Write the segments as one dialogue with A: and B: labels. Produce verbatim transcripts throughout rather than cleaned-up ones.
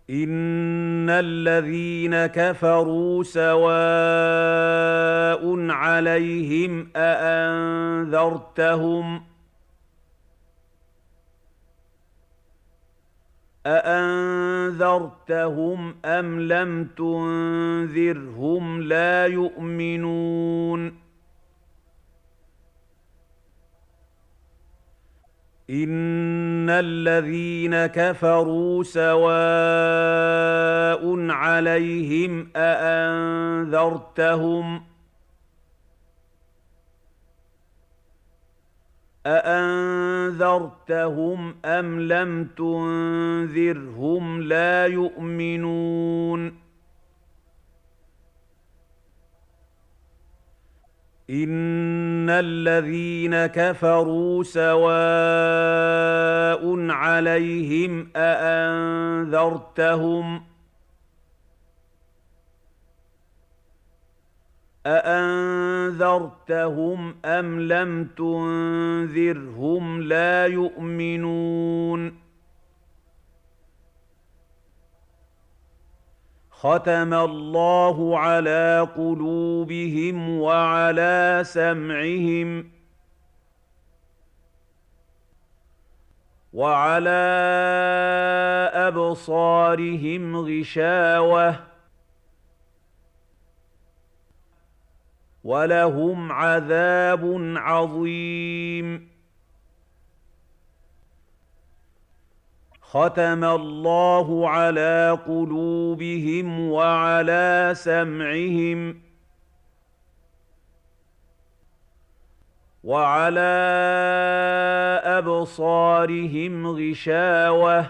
A: إن الذين كفروا سواء عليهم أأنذرتهم أأنذرتهم أم لم تنذرهم لا يؤمنون إن الذين كفروا سواء عليهم أأنذرتهم أأنذرتهم أم لم تنذرهم لا يؤمنون إن الذين كفروا سواء عليهم أأنذرتهم أأنذرتهم أم لم تنذرهم لا يؤمنون ختم الله على قلوبهم وعلى سمعهم وعلى أبصارهم غشاوة ولهم عذاب عظيم ختم الله على قلوبهم وعلى سمعهم وعلى أبصارهم غشاوة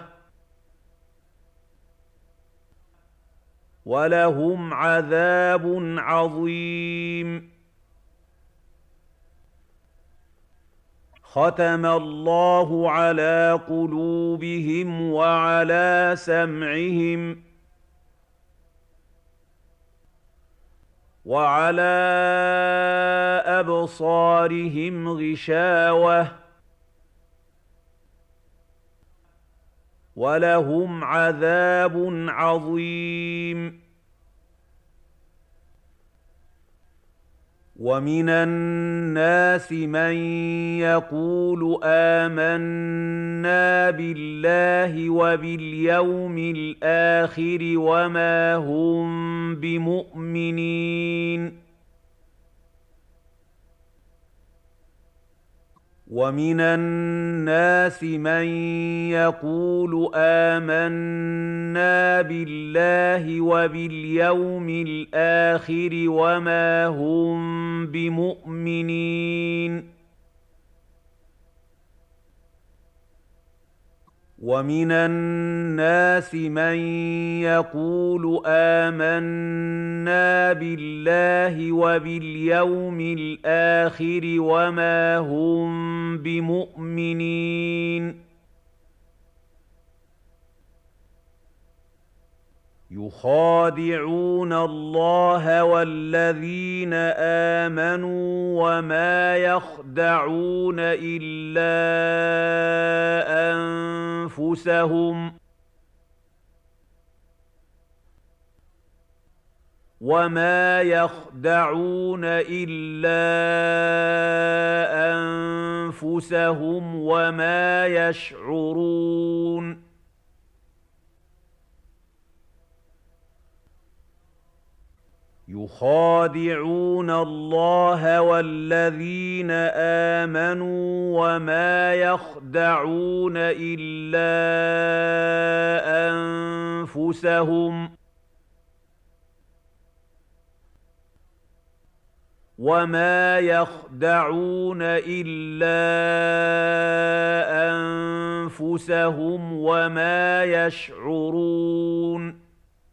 A: ولهم عذاب عظيم ختم الله على قلوبهم وعلى سمعهم وعلى أبصارهم غشاوة ولهم عذاب عظيم ومن الناس من يقول آمنا بالله وباليوم الآخر وما هم بمؤمنين ومن الناس من يقول آمنا بالله وباليوم الآخر وما هم بمؤمنين ومن الناس من يقول آمنا بالله وباليوم الآخر وما هم بمؤمنين يخادعون الله والذين آمنوا وما يخدعون إلا أنفسهم وما يخدعون إلا أنفسهم وما يشعرون يخادعون الله والذين آمنوا وما يخدعون إلا أنفسهم وما يخدعون إلا أنفسهم وما يشعرون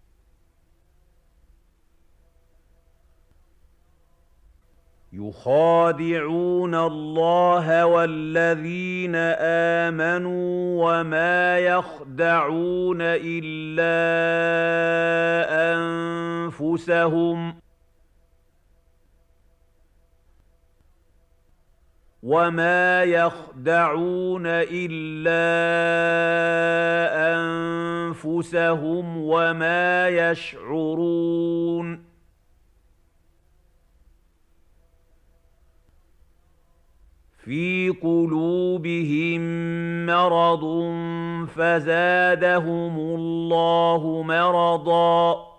A: يخادعون الله والذين آمنوا وما يخدعون إلا أنفسهم وما يخدعون إلا أنفسهم وما يشعرون في قلوبهم مرض فزادهم الله مرضا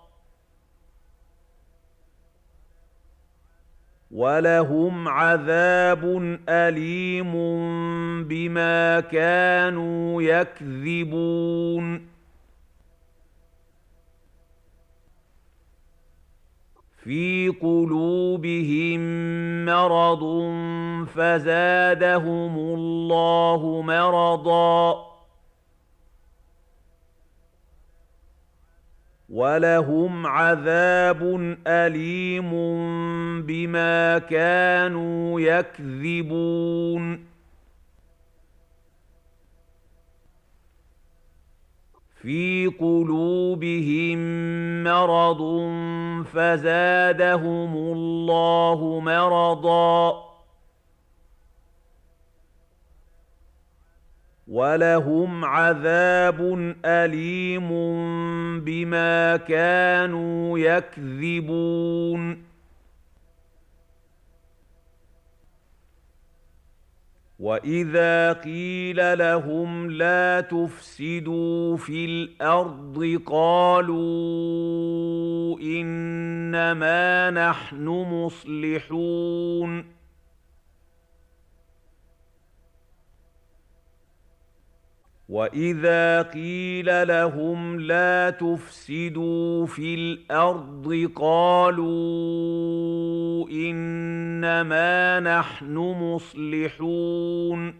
A: ولهم عذاب أليم بما كانوا يكذبون في قلوبهم مرض فزادهم الله مرضا ولهم عذاب أليم بما كانوا يكذبون في قلوبهم مرض فزادهم الله مرضا ولهم عذاب أليم بما كانوا يكذبون وإذا قيل لهم لا تفسدوا في الأرض قالوا إنما نحن مصلحون وإذا قيل لهم لا تفسدوا في الأرض قالوا إنما نحن مصلحون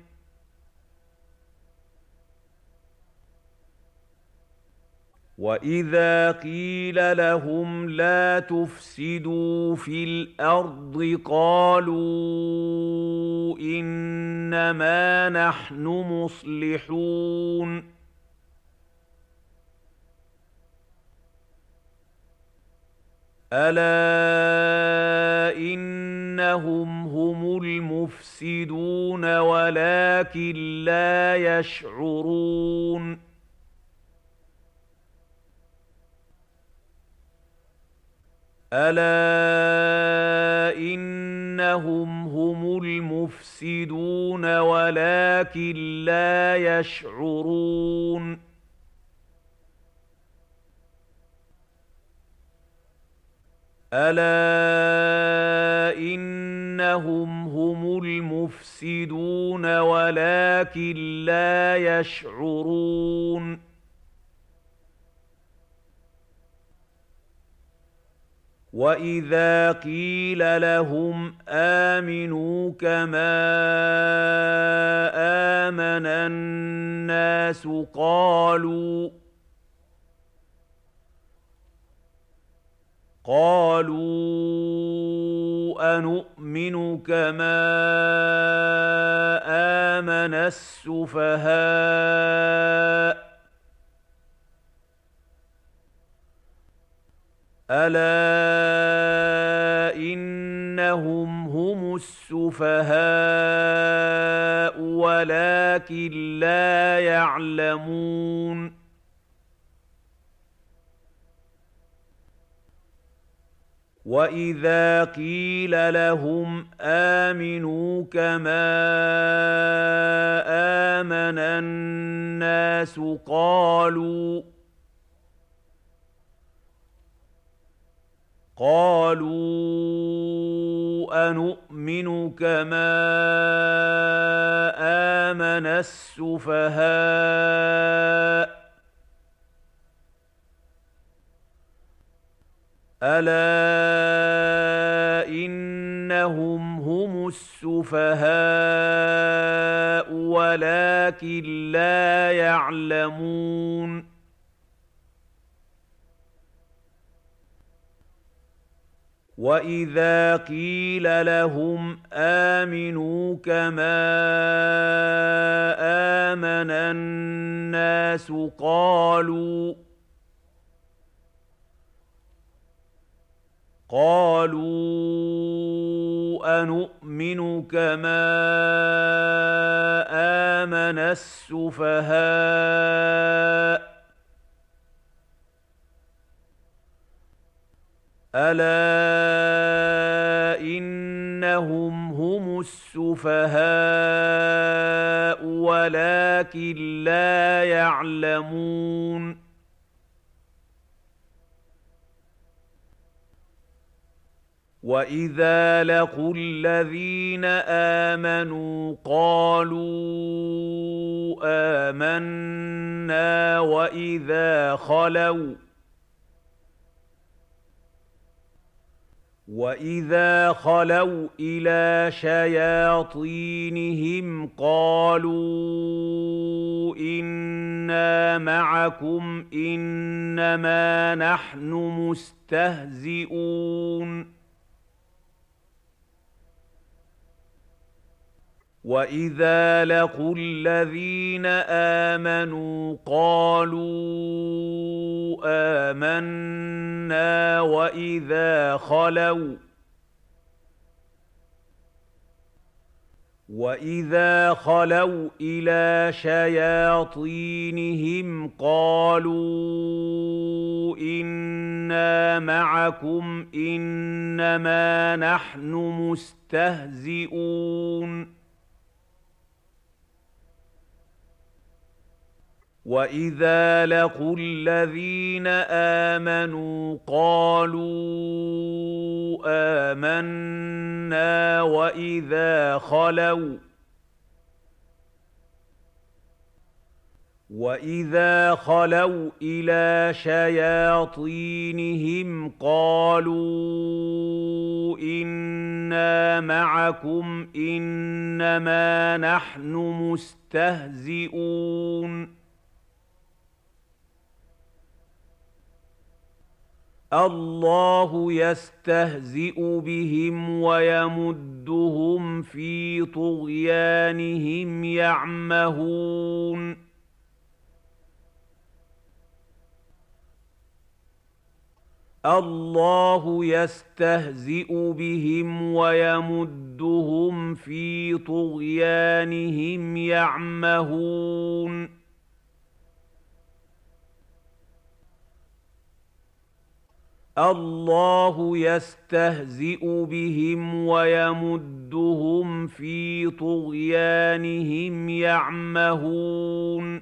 A: وإذا قيل لهم لا تفسدوا في الأرض قالوا إنما نحن مصلحون ألا إنهم هم المفسدون ولكن لا يشعرون ألا إنهم هم المفسدون ولكن لا يشعرون ألا إنهم هم المفسدون ولكن لا يشعرون وإذا قيل لهم آمنوا كما آمن الناس قالوا قالوا أنؤمن كما آمن السفهاء ألا إنهم هم السفهاء ولكن لا يعلمون وإذا قيل لهم آمنوا كما آمن الناس قالوا قالوا أنؤمن كما آمن السفهاء ألا إنهم هم السفهاء ولكن لا يعلمون وإذا قيل لهم آمنوا كما آمن الناس قالوا قالوا أنؤمن نؤمن كما آمن السفهاء ألا إنهم هم السفهاء ولكن لا يعلمون وإذا لقوا الذين آمنوا قالوا آمنا وإذا خلوا وإذا خلوا إلى شياطينهم قالوا إنا معكم إنما نحن مستهزئون وإذا لقوا الذين آمنوا قالوا آمنا وإذا خلوا وإذا خلوا إلى شياطينهم قالوا إنا معكم إنما نحن مستهزئون وإذا لقوا الذين آمنوا قالوا آمنا وإذا خلوا وإذا خلوا إلى شياطينهم قالوا إنا معكم إنما نحن مستهزئون الله يستهزئ بهم ويمدهم في طغيانهم يعمهون الله يستهزئ بهم ويمدهم في طغيانهم يعمهون الله يستهزئ بهم ويمدهم في طغيانهم يعمهون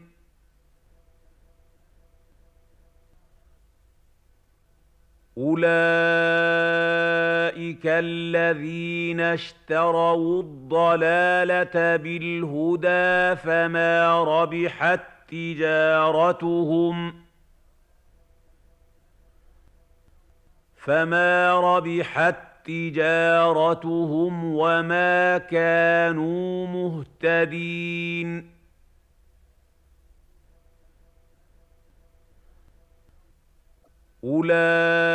A: أولئك الذين اشتروا الضلالة بالهدى فما ربحت تجارتهم فما ربحت تجارتهم وما كانوا مهتدين أولئك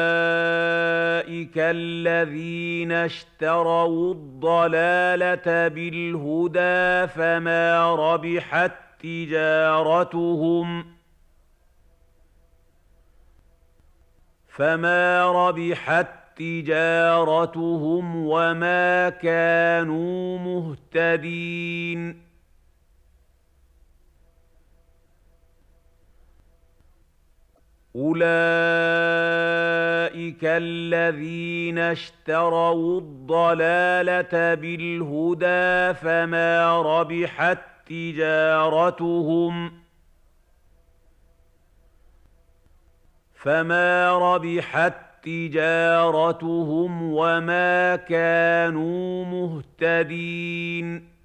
A: الذين اشتروا الضلالة بالهدى فما ربحت تجارتهم فما ربحت تجارتهم وما كانوا مهتدين أولئك الذين اشتروا الضلالة بالهدى فما ربحت تجارتهم فما ربحت تجارتهم وما كانوا مهتدين